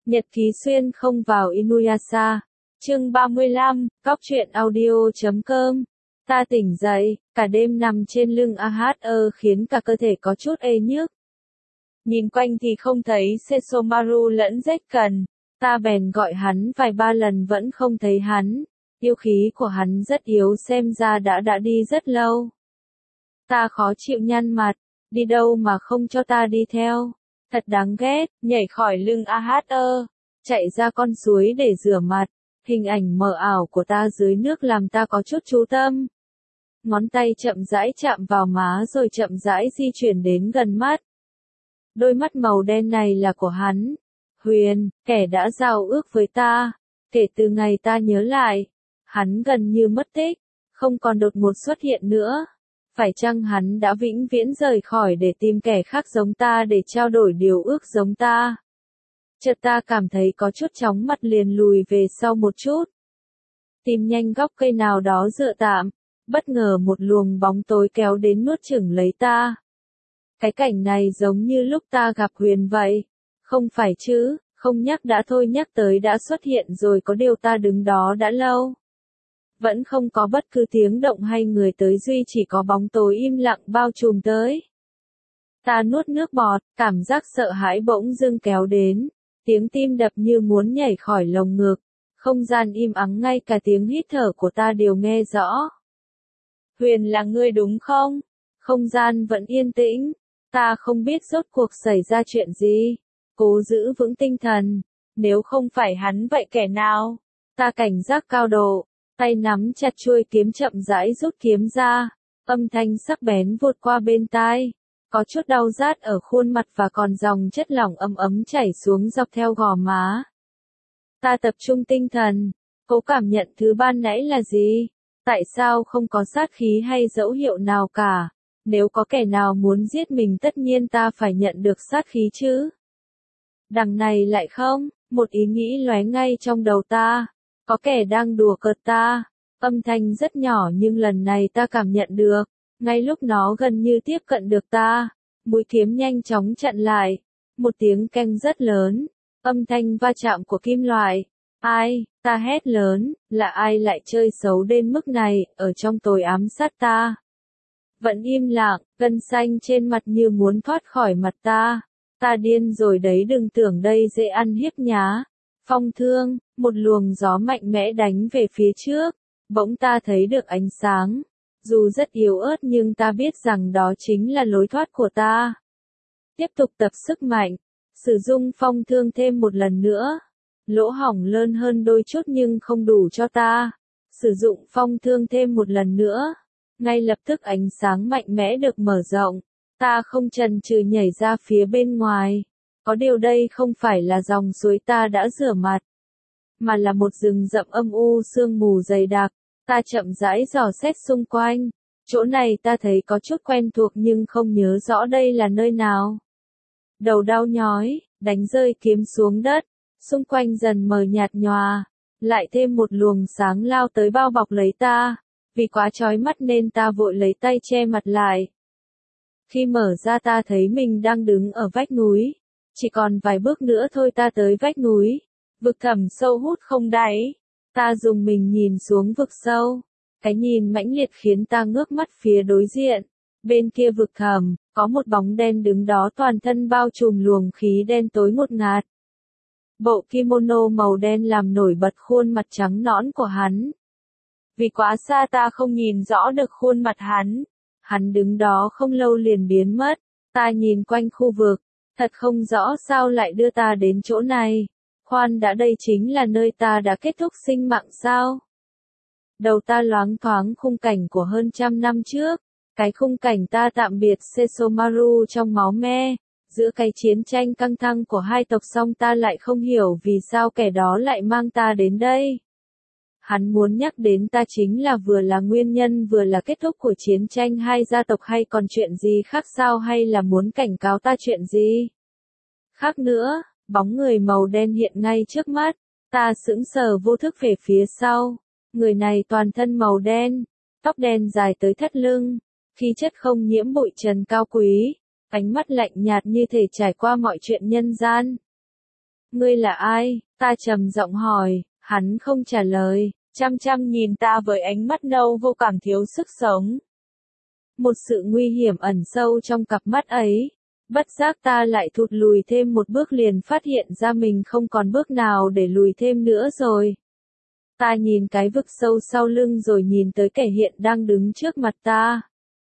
Nhật ký xuyên không vào Inuyasha. Chương 35, Cóc truyện audio.com. Ta tỉnh dậy, cả đêm nằm trên lưng khiến cả cơ thể có chút ê nhức. Nhìn quanh thì không thấy Sesomaru lẫn Zekken, ta bèn gọi hắn vài ba lần vẫn không thấy hắn. Yêu khí của hắn rất yếu, xem ra đã đi rất lâu. Ta khó chịu nhăn mặt, đi đâu mà không cho ta đi theo. Thật đáng ghét, nhảy khỏi lưng chạy ra con suối để rửa mặt. Hình ảnh mờ ảo của ta dưới nước làm ta có chút chú tâm. Ngón tay chậm rãi chạm vào má rồi chậm rãi di chuyển đến gần mắt. Đôi mắt màu đen này là của hắn. Huyền, kẻ đã giao ước với ta. Kể từ ngày ta nhớ lại, hắn gần như mất tích, không còn đột ngột xuất hiện nữa. Phải chăng hắn đã vĩnh viễn rời khỏi để tìm kẻ khác giống ta để trao đổi điều ước giống ta? Chợt ta cảm thấy có chút chóng mặt liền lùi về sau một chút. Tìm nhanh góc cây nào đó dựa tạm, bất ngờ một luồng bóng tối kéo đến nuốt chửng lấy ta. Cái cảnh này giống như lúc ta gặp Huyền vậy. Không phải chứ, không nhắc đã thôi, nhắc tới đã xuất hiện rồi, có điều ta đứng đó đã lâu. Vẫn không có bất cứ tiếng động hay người tới, duy chỉ có bóng tối im lặng bao trùm tới. Ta nuốt nước bọt, cảm giác sợ hãi bỗng dưng kéo đến. Tiếng tim đập như muốn nhảy khỏi lồng ngực. Không gian im ắng, ngay cả tiếng hít thở của ta đều nghe rõ. Huyền, là ngươi đúng không? Không gian vẫn yên tĩnh. Ta không biết rốt cuộc xảy ra chuyện gì. Cố giữ vững tinh thần. Nếu không phải hắn vậy kẻ nào? Ta cảnh giác cao độ. Tay nắm chặt chuôi kiếm, chậm rãi rút kiếm ra. Âm thanh sắc bén vụt qua bên tai. Có chút đau rát ở khuôn mặt và còn dòng chất lỏng ấm ấm chảy xuống dọc theo gò má. Ta tập trung tinh thần, cố cảm nhận thứ ban nãy là gì? Tại sao không có sát khí hay dấu hiệu nào cả? Nếu có kẻ nào muốn giết mình tất nhiên ta phải nhận được sát khí chứ. Đằng này lại không, một ý nghĩ lóe ngay trong đầu ta. Có kẻ đang đùa cợt ta. Âm thanh rất nhỏ nhưng lần này ta cảm nhận được. Ngay lúc nó gần như tiếp cận được ta, mũi kiếm nhanh chóng chặn lại. Một tiếng keng rất lớn, âm thanh va chạm của kim loại. Ai, ta hét lớn, là ai lại chơi xấu đến mức này, ở trong tối ám sát ta. Vẫn im lặng, gân xanh trên mặt như muốn thoát khỏi mặt ta. Ta điên rồi đấy, đừng tưởng đây dễ ăn hiếp nhá. Phong thương, một luồng gió mạnh mẽ đánh về phía trước. Bỗng ta thấy được ánh sáng. Dù rất yếu ớt nhưng ta biết rằng đó chính là lối thoát của ta. Tiếp tục tập sức mạnh. Sử dụng phong thương thêm một lần nữa. Lỗ hổng lớn hơn đôi chút nhưng không đủ cho ta. Sử dụng phong thương thêm một lần nữa. Ngay lập tức ánh sáng mạnh mẽ được mở rộng. Ta không chần chừ nhảy ra phía bên ngoài. Có điều đây không phải là dòng suối ta đã rửa mặt. Mà là một rừng rậm âm u, sương mù dày đặc. Ta chậm rãi dò xét xung quanh. Chỗ này ta thấy có chút quen thuộc nhưng không nhớ rõ đây là nơi nào. Đầu đau nhói, đánh rơi kiếm xuống đất. Xung quanh dần mờ nhạt nhòa. Lại thêm một luồng sáng lao tới bao bọc lấy ta. Vì quá chói mắt nên ta vội lấy tay che mặt lại. Khi mở ra ta thấy mình đang đứng ở vách núi. Chỉ còn vài bước nữa thôi ta tới vách núi. Vực thẳm sâu hút không đáy. Ta dùng mình nhìn xuống vực sâu. Cái nhìn mãnh liệt khiến ta ngước mắt phía đối diện. Bên kia vực thẳm, có một bóng đen đứng đó, toàn thân bao trùm luồng khí đen tối ngột ngạt. Bộ kimono màu đen làm nổi bật khuôn mặt trắng nõn của hắn. Vì quá xa ta không nhìn rõ được khuôn mặt hắn. Hắn đứng đó không lâu liền biến mất. Ta nhìn quanh khu vực. Thật không rõ sao lại đưa ta đến chỗ này. Khoan đã, đây chính là nơi ta đã kết thúc sinh mạng sao? Đầu ta loáng thoáng khung cảnh của hơn 100 năm trước. Cái khung cảnh ta tạm biệt Sesomaru trong máu me. Giữa cái chiến tranh căng thẳng của hai tộc, song ta lại không hiểu vì sao kẻ đó lại mang ta đến đây. Hắn muốn nhắc đến ta chính là vừa là nguyên nhân vừa là kết thúc của chiến tranh hai gia tộc, hay còn chuyện gì khác sao, hay là muốn cảnh cáo ta chuyện gì? Khác nữa. Bóng người màu đen hiện ngay trước mắt. Ta sững sờ vô thức về phía sau. Người này toàn thân màu đen. Tóc đen dài tới thắt lưng. Khí chất không nhiễm bụi trần, cao quý. Ánh mắt lạnh nhạt như thể trải qua mọi chuyện nhân gian. Ngươi là ai? Ta trầm giọng hỏi, hắn không trả lời, chăm chăm nhìn ta với ánh mắt nâu vô cảm thiếu sức sống. Một sự nguy hiểm ẩn sâu trong cặp mắt ấy. Bất giác ta lại thụt lùi thêm một bước liền phát hiện ra mình không còn bước nào để lùi thêm nữa rồi. Ta nhìn cái vực sâu sau lưng rồi nhìn tới kẻ hiện đang đứng trước mặt ta.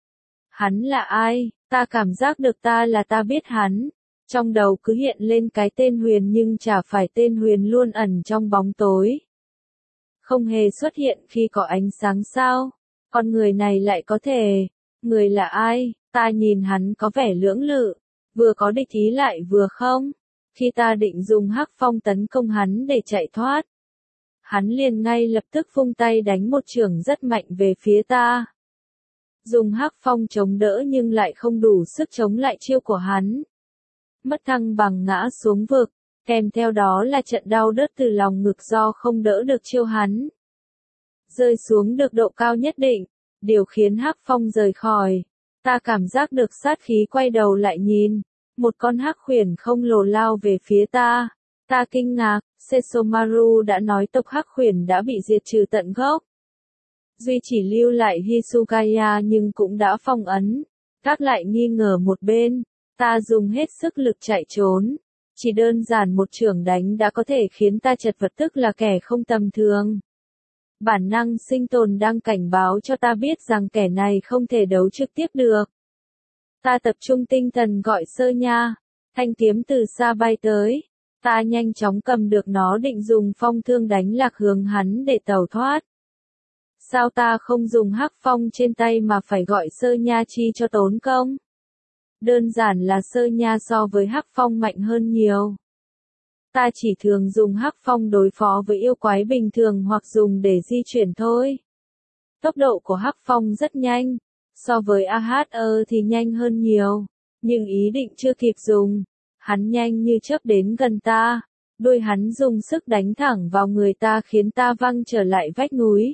Hắn là ai? Ta cảm giác được ta biết hắn. Trong đầu cứ hiện lên cái tên Huyền nhưng chả phải tên Huyền luôn ẩn trong bóng tối. Không hề xuất hiện khi có ánh sáng sao? Con người này lại có thể. Người là ai? Ta nhìn hắn có vẻ lưỡng lự. Vừa có địch ý lại vừa không. Khi ta định dùng hắc phong tấn công hắn để chạy thoát. Hắn liền ngay lập tức vung tay đánh một chưởng rất mạnh về phía ta. Dùng hắc phong chống đỡ nhưng lại không đủ sức chống lại chiêu của hắn. Mất thăng bằng ngã xuống vực, kèm theo đó là trận đau đớt từ lòng ngực do không đỡ được chiêu hắn. Rơi xuống được độ cao nhất định, điều khiến hắc phong rời khỏi. Ta cảm giác được sát khí quay đầu lại nhìn, một con hắc khuyển không lồ lao về phía ta. Ta kinh ngạc, Sesomaru đã nói tộc hắc khuyển đã bị diệt trừ tận gốc. Duy chỉ lưu lại Hisugaya nhưng cũng đã phong ấn. Các lại nghi ngờ một bên, ta dùng hết sức lực chạy trốn. Chỉ đơn giản một chưởng đánh đã có thể khiến ta chật vật, tức là kẻ không tầm thường. Bản năng sinh tồn đang cảnh báo cho ta biết rằng kẻ này không thể đấu trực tiếp được. Ta tập trung tinh thần gọi Sơ Nha, thanh kiếm từ xa bay tới. Ta nhanh chóng cầm được nó định dùng phong thương đánh lạc hướng hắn để tẩu thoát. Sao ta không dùng hắc phong trên tay mà phải gọi Sơ Nha chi cho tốn công? Đơn giản là Sơ Nha so với hắc phong mạnh hơn nhiều. Ta chỉ thường dùng hắc phong đối phó với yêu quái bình thường hoặc dùng để di chuyển thôi. Tốc độ của hắc phong rất nhanh, so với AHE thì nhanh hơn nhiều, nhưng ý định chưa kịp dùng, hắn nhanh như chớp đến gần ta, đuôi hắn dùng sức đánh thẳng vào người ta khiến ta văng trở lại vách núi.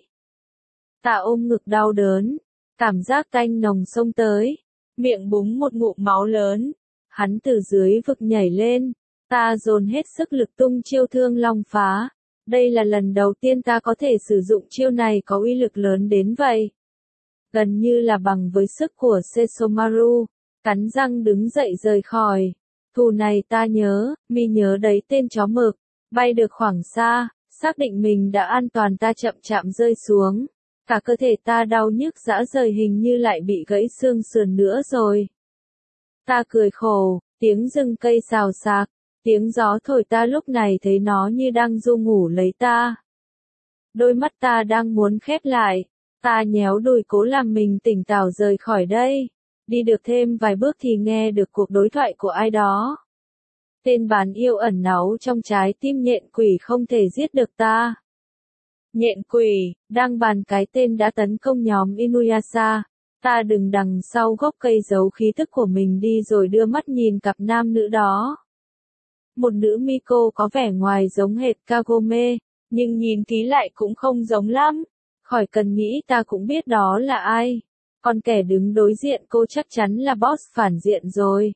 Ta ôm ngực đau đớn, cảm giác tanh nồng xông tới, miệng búng một ngụm máu lớn, hắn từ dưới vực nhảy lên. Ta dồn hết sức lực tung chiêu Thương Long Phá. Đây là lần đầu tiên ta có thể sử dụng chiêu này có uy lực lớn đến vậy. Gần như là bằng với sức của Sesomaru, cắn răng đứng dậy rời khỏi. Thù này ta nhớ, mi nhớ đấy tên chó mực, bay được khoảng xa, xác định mình đã an toàn ta chậm chạm rơi xuống. Cả cơ thể ta đau nhức rã rời, hình như lại bị gãy xương sườn nữa rồi. Ta cười khổ, tiếng rừng cây xào xạc. Tiếng gió thổi ta lúc này thấy nó như đang ru ngủ lấy ta. Đôi mắt ta đang muốn khép lại, ta nhéo đùi cố làm mình tỉnh táo rời khỏi đây. Đi được thêm vài bước thì nghe được cuộc đối thoại của ai đó. Tên bán yêu ẩn náu trong trái tim nhện quỷ không thể giết được ta. Nhện quỷ, đang bàn cái tên đã tấn công nhóm Inuyasha. Ta đứng đằng sau gốc cây giấu khí thức của mình đi rồi đưa mắt nhìn cặp nam nữ đó. Một nữ Miko có vẻ ngoài giống hệt Kagome, nhưng nhìn kỹ lại cũng không giống lắm. Khỏi cần nghĩ ta cũng biết đó là ai. Còn kẻ đứng đối diện cô chắc chắn là boss phản diện rồi.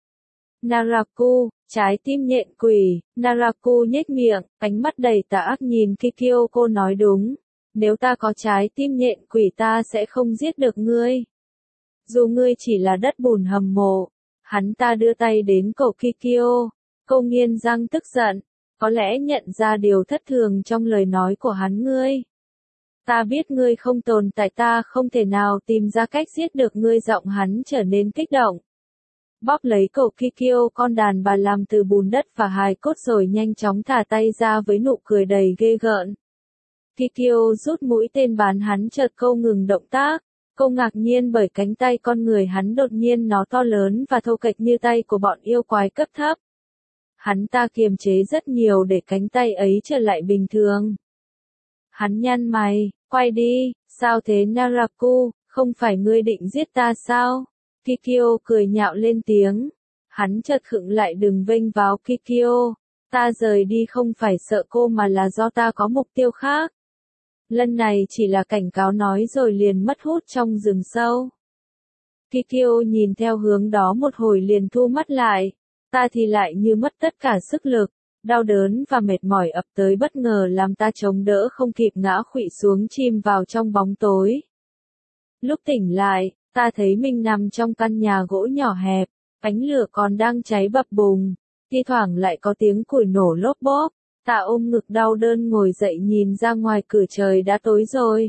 Naraku, trái tim nhện quỷ, Naraku nhếch miệng, ánh mắt đầy tà ác nhìn Kikyo. Cô nói đúng, nếu ta có trái tim nhện quỷ ta sẽ không giết được ngươi. Dù ngươi chỉ là đất bùn hầm mộ. Hắn ta đưa tay đến cổ Kikyo. Cô nghiến răng tức giận, có lẽ nhận ra điều thất thường trong lời nói của hắn. Ngươi. Ta biết ngươi không tồn tại, ta không thể nào tìm ra cách giết được ngươi. Giọng hắn trở nên kích động. Bóp lấy cổ Kikyo, con đàn bà làm từ bùn đất và hài cốt, rồi nhanh chóng thả tay ra với nụ cười đầy ghê gợn. Kikyo rút mũi tên bắn hắn, chợt cô ngừng động tác. Cô ngạc nhiên bởi cánh tay con người hắn đột nhiên nó to lớn và thô kệch như tay của bọn yêu quái cấp thấp. Hắn ta kiềm chế rất nhiều để cánh tay ấy trở lại bình thường. Hắn nhăn mày, quay đi, sao thế Naraku, không phải ngươi định giết ta sao? Kikyo cười nhạo lên tiếng. Hắn chợt khựng lại, đừng vênh váo Kikyo. Ta rời đi không phải sợ cô mà là do ta có mục tiêu khác. Lần này chỉ là cảnh cáo nói rồi liền mất hút trong rừng sâu. Kikyo nhìn theo hướng đó một hồi liền thu mắt lại. Ta thì lại như mất tất cả sức lực, Đau đớn và mệt mỏi ập tới bất ngờ làm ta chống đỡ không kịp ngã khuỵu xuống chìm vào trong bóng tối. Lúc tỉnh lại, ta thấy mình nằm trong căn nhà gỗ nhỏ hẹp, ánh lửa còn đang cháy bập bùng, thi thoảng lại có tiếng củi nổ lốp bốp. Ta ôm ngực đau đớn ngồi dậy nhìn ra ngoài cửa trời đã tối rồi.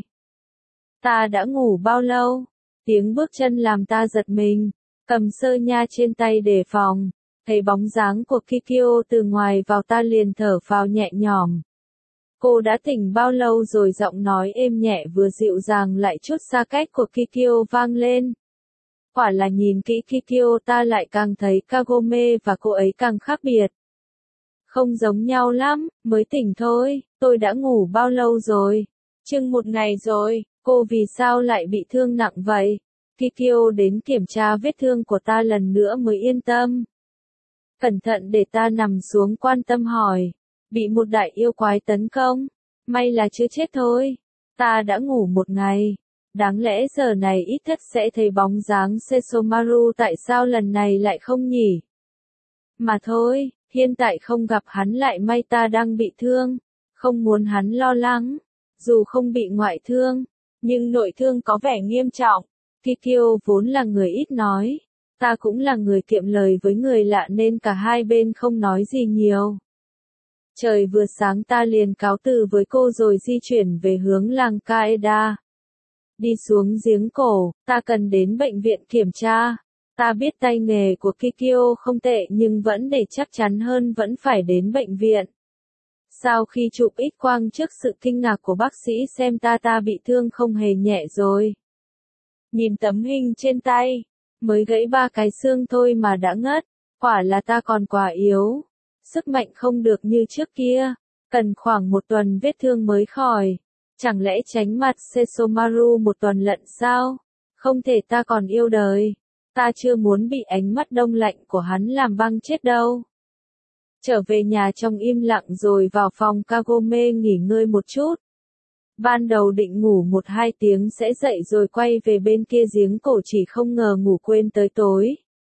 Ta đã ngủ bao lâu? Tiếng bước chân làm ta giật mình, cầm sơ nha trên tay đề phòng, thấy bóng dáng của Kikyo từ ngoài vào ta liền thở phào nhẹ nhõm. Cô đã tỉnh bao lâu rồi? Giọng nói êm nhẹ vừa dịu dàng lại chút xa cách của Kikyo vang lên. Quả là nhìn kỹ Kikyo ta lại càng thấy Kagome và cô ấy càng khác biệt. Không giống nhau lắm, mới tỉnh thôi, tôi đã ngủ bao lâu rồi? Chừng một ngày rồi, cô vì sao lại bị thương nặng vậy? Kikyo đến kiểm tra vết thương của ta lần nữa mới yên tâm. Cẩn thận để ta nằm xuống quan tâm hỏi, bị một đại yêu quái tấn công, may là chưa chết thôi. Ta đã ngủ một ngày, đáng lẽ giờ này ít nhất sẽ thấy bóng dáng Sesomaru, tại sao lần này lại không nhỉ? Mà thôi, hiện tại không gặp hắn lại may, ta đang bị thương, không muốn hắn lo lắng, dù không bị ngoại thương, nhưng nội thương có vẻ nghiêm trọng. Kikyo vốn là người ít nói, ta cũng là người kiệm lời với người lạ nên cả hai bên không nói gì nhiều. Trời vừa sáng ta liền cáo từ với cô rồi di chuyển về hướng làng Kaeda. Đi xuống giếng cổ, ta cần đến bệnh viện kiểm tra. Ta biết tay nghề của Kikyo không tệ nhưng vẫn để chắc chắn hơn vẫn phải đến bệnh viện. Sau khi chụp X-quang trước sự kinh ngạc của bác sĩ xem ta bị thương không hề nhẹ rồi. Nhìn tấm hình trên tay, mới gãy 3 cái xương thôi mà đã ngất, quả là ta còn quá yếu. Sức mạnh không được như trước kia, cần khoảng 1 tuần vết thương mới khỏi. Chẳng lẽ tránh mặt Sesomaru 1 tuần lận sao? Không thể, ta còn yêu đời. Ta chưa muốn bị ánh mắt đông lạnh của hắn làm băng chết đâu. Trở về nhà trong im lặng rồi vào phòng Kagome nghỉ ngơi một chút. Ban đầu định ngủ 1-2 tiếng sẽ dậy rồi quay về bên kia giếng cổ, chỉ không ngờ ngủ quên tới tối.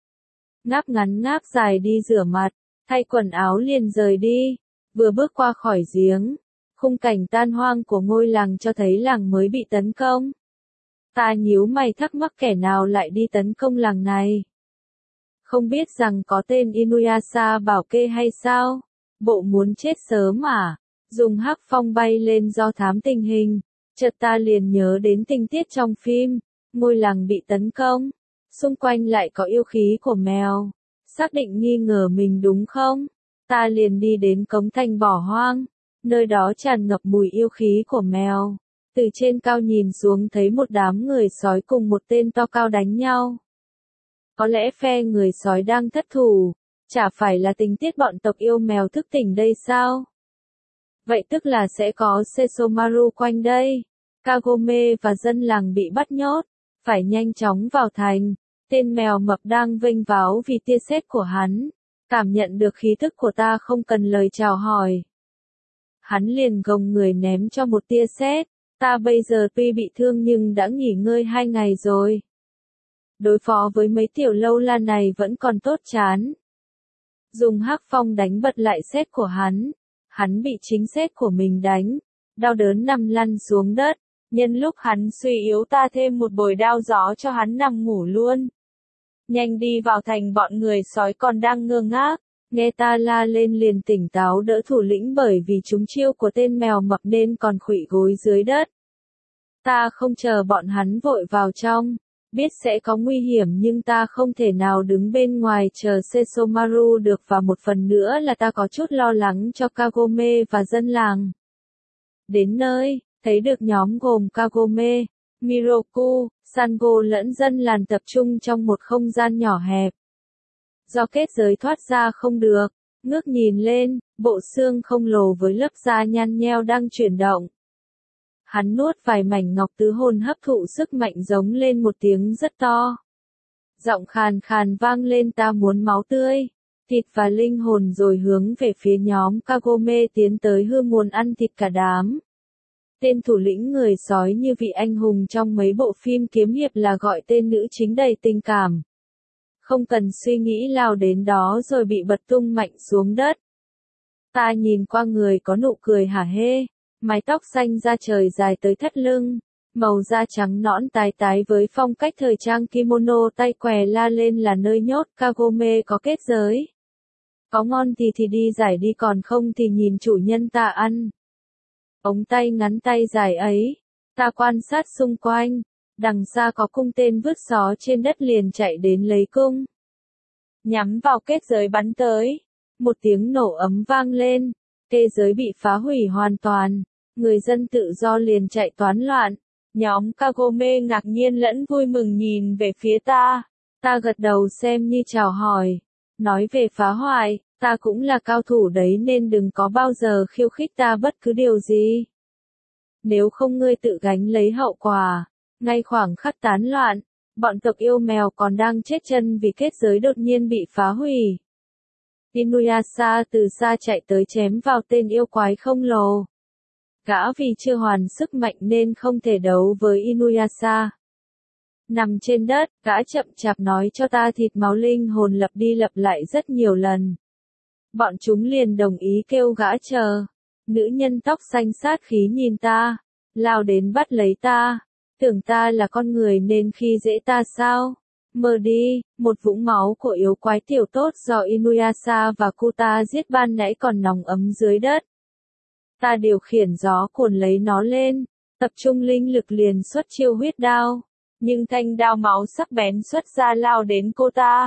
Ngáp ngắn ngáp dài đi rửa mặt, thay quần áo liền rời đi. Vừa bước qua khỏi giếng, khung cảnh tan hoang của ngôi làng cho thấy làng mới bị tấn công. Ta nhíu mày thắc mắc kẻ nào lại đi tấn công làng này. Không biết rằng có tên Inuyasha bảo kê hay sao? Bộ muốn chết sớm à? Dùng hắc phong bay lên do thám tình hình. Chợt ta liền nhớ đến tình tiết trong phim, ngôi làng bị tấn công. Xung quanh lại có yêu khí của mèo. Xác định nghi ngờ mình đúng không? Ta liền đi đến cống thành bỏ hoang. Nơi đó tràn ngập mùi yêu khí của mèo. Từ trên cao nhìn xuống thấy một đám người sói cùng một tên to cao đánh nhau. Có lẽ phe người sói đang thất thủ, chả phải là tình tiết bọn tộc yêu mèo thức tỉnh đây sao? Vậy tức là sẽ có Sesomaru quanh đây. Kagome và dân làng bị bắt nhốt, phải nhanh chóng vào thành. Tên mèo mập đang vênh váo vì tia sét của hắn. Cảm nhận được khí thức của ta không cần lời chào hỏi. Hắn liền gồng người ném cho một tia sét. Ta bây giờ tuy bị thương nhưng đã nghỉ ngơi 2 ngày rồi. Đối phó với mấy tiểu lâu la này vẫn còn tốt chán. Dùng hắc phong đánh bật lại sét của hắn. Hắn bị chính sét của mình đánh. Đau đớn nằm lăn xuống đất. Nhân lúc hắn suy yếu ta thêm một bồi đao gió cho hắn nằm ngủ luôn. Nhanh đi vào thành, bọn người sói còn đang ngơ ngác. Nghe ta la lên liền tỉnh táo đỡ thủ lĩnh, bởi vì trúng chiêu của tên mèo mập nên còn khuỵu gối dưới đất. Ta không chờ bọn hắn vội vào trong. Biết sẽ có nguy hiểm nhưng ta không thể nào đứng bên ngoài chờ Sesomaru được, và một phần nữa là ta có chút lo lắng cho Kagome và dân làng. Đến nơi, thấy được nhóm gồm Kagome, Miroku, Sango lẫn dân làng tập trung trong một không gian nhỏ hẹp. Do kết giới thoát ra không được, ngước nhìn lên, bộ xương khổng lồ với lớp da nhăn nheo đang chuyển động. Hắn nuốt vài mảnh ngọc tứ hồn hấp thụ sức mạnh, giống lên một tiếng rất to. Giọng khàn khàn vang lên, ta muốn máu tươi, thịt và linh hồn, rồi hướng về phía nhóm Kagome tiến tới, hư muốn ăn thịt cả đám. Tên thủ lĩnh người sói như vị anh hùng trong mấy bộ phim kiếm hiệp là gọi tên nữ chính đầy tình cảm. Không cần suy nghĩ lao đến đó rồi bị bật tung mạnh xuống đất. Ta nhìn qua người có nụ cười hả hê, mái tóc xanh da trời dài tới thắt lưng, màu da trắng nõn tái tái với phong cách thời trang kimono tay què la lên là nơi nhốt Kagome có kết giới. Có ngon thì đi giải đi, còn không thì nhìn chủ nhân ta ăn. Ống tay ngắn tay dài ấy, ta quan sát xung quanh, đằng xa có cung tên vứt xó trên đất liền chạy đến lấy cung. Nhắm vào kết giới bắn tới, một tiếng nổ ấm vang lên, kết giới bị phá hủy hoàn toàn, người dân tự do liền chạy toán loạn. Nhóm Kagome ngạc nhiên lẫn vui mừng nhìn về phía ta gật đầu xem như chào hỏi, nói về phá hoại, ta cũng là cao thủ đấy nên đừng có bao giờ khiêu khích ta bất cứ điều gì. Nếu không ngươi tự gánh lấy hậu quả. Ngay khoảng khắc tán loạn, bọn tộc yêu mèo còn đang chết chân vì kết giới đột nhiên bị phá hủy. Inuyasha từ xa chạy tới chém vào tên yêu quái khổng lồ. Gã vì chưa hoàn sức mạnh nên không thể đấu với Inuyasha. Nằm trên đất, gã chậm chạp nói cho ta thịt máu linh hồn lặp đi lặp lại rất nhiều lần. Bọn chúng liền đồng ý kêu gã chờ. Nữ nhân tóc xanh sát khí nhìn ta, lao đến bắt lấy ta. Tưởng ta là con người nên khi dễ ta sao? Mơ đi, một vũng máu của yêu quái tiểu tốt do Inuyasha và Kuta giết ban nãy còn nóng ấm dưới đất. Ta điều khiển gió cuồn lấy nó lên, tập trung linh lực liền xuất chiêu huyết đao, nhưng thanh đao máu sắc bén xuất ra lao đến cô ta.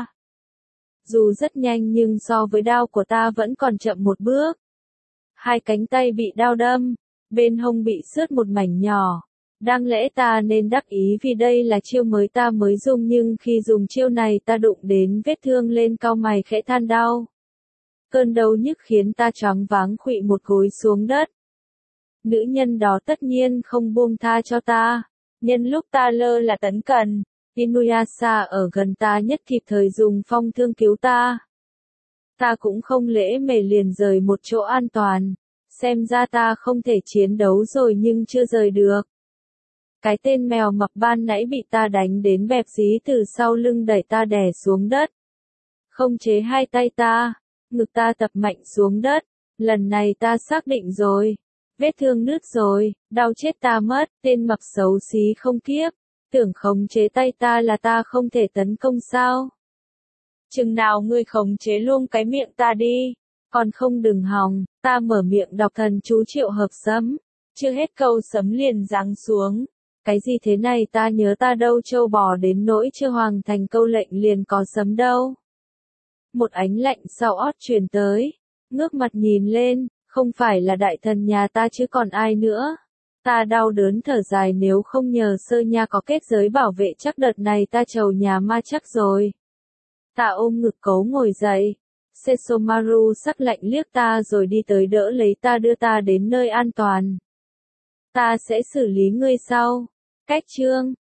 Dù rất nhanh nhưng so với đao của ta vẫn còn chậm một bước. Hai cánh tay bị đao đâm, bên hông bị xước một mảnh nhỏ. Đáng lẽ ta nên đắc ý vì đây là chiêu mới ta mới dùng, nhưng khi dùng chiêu này ta đụng đến vết thương lên cau mày khẽ than đau. Cơn đau nhức khiến ta choáng váng khuỵu một gối xuống đất. Nữ nhân đó tất nhiên không buông tha cho ta. Nhân lúc ta lơ là tấn cần, Inuyasha ở gần ta nhất kịp thời dùng phong thương cứu ta. Ta cũng không lễ mề liền rời một chỗ an toàn. Xem ra ta không thể chiến đấu rồi nhưng chưa rời được. Cái tên mèo mập ban nãy bị ta đánh đến bẹp dí từ sau lưng đẩy ta đè xuống đất. Không chế hai tay ta, ngực ta tập mạnh xuống đất. Lần này ta xác định rồi. Vết thương nứt rồi, đau chết ta mất, tên mập xấu xí không kiếp. Tưởng khống chế tay ta là ta không thể tấn công sao? Chừng nào ngươi khống chế luôn cái miệng ta đi. Còn không đừng hòng, ta mở miệng đọc thần chú triệu hợp sấm. Chưa hết câu sấm liền giáng xuống. Cái gì thế này, ta nhớ ta đâu trâu bò đến nỗi chưa hoàn thành câu lệnh liền có sấm đâu. Một ánh lạnh sau ót truyền tới, ngước mặt nhìn lên, không phải là đại thần nhà ta chứ còn ai nữa. Ta đau đớn thở dài, nếu không nhờ sơ nha có kết giới bảo vệ chắc đợt này ta trầu nhà ma chắc rồi. Ta ôm ngực cấu ngồi dậy. Sesomaru sắc lạnh liếc ta rồi đi tới đỡ lấy ta đưa ta đến nơi an toàn. Ta sẽ xử lý ngươi sau. Cách chương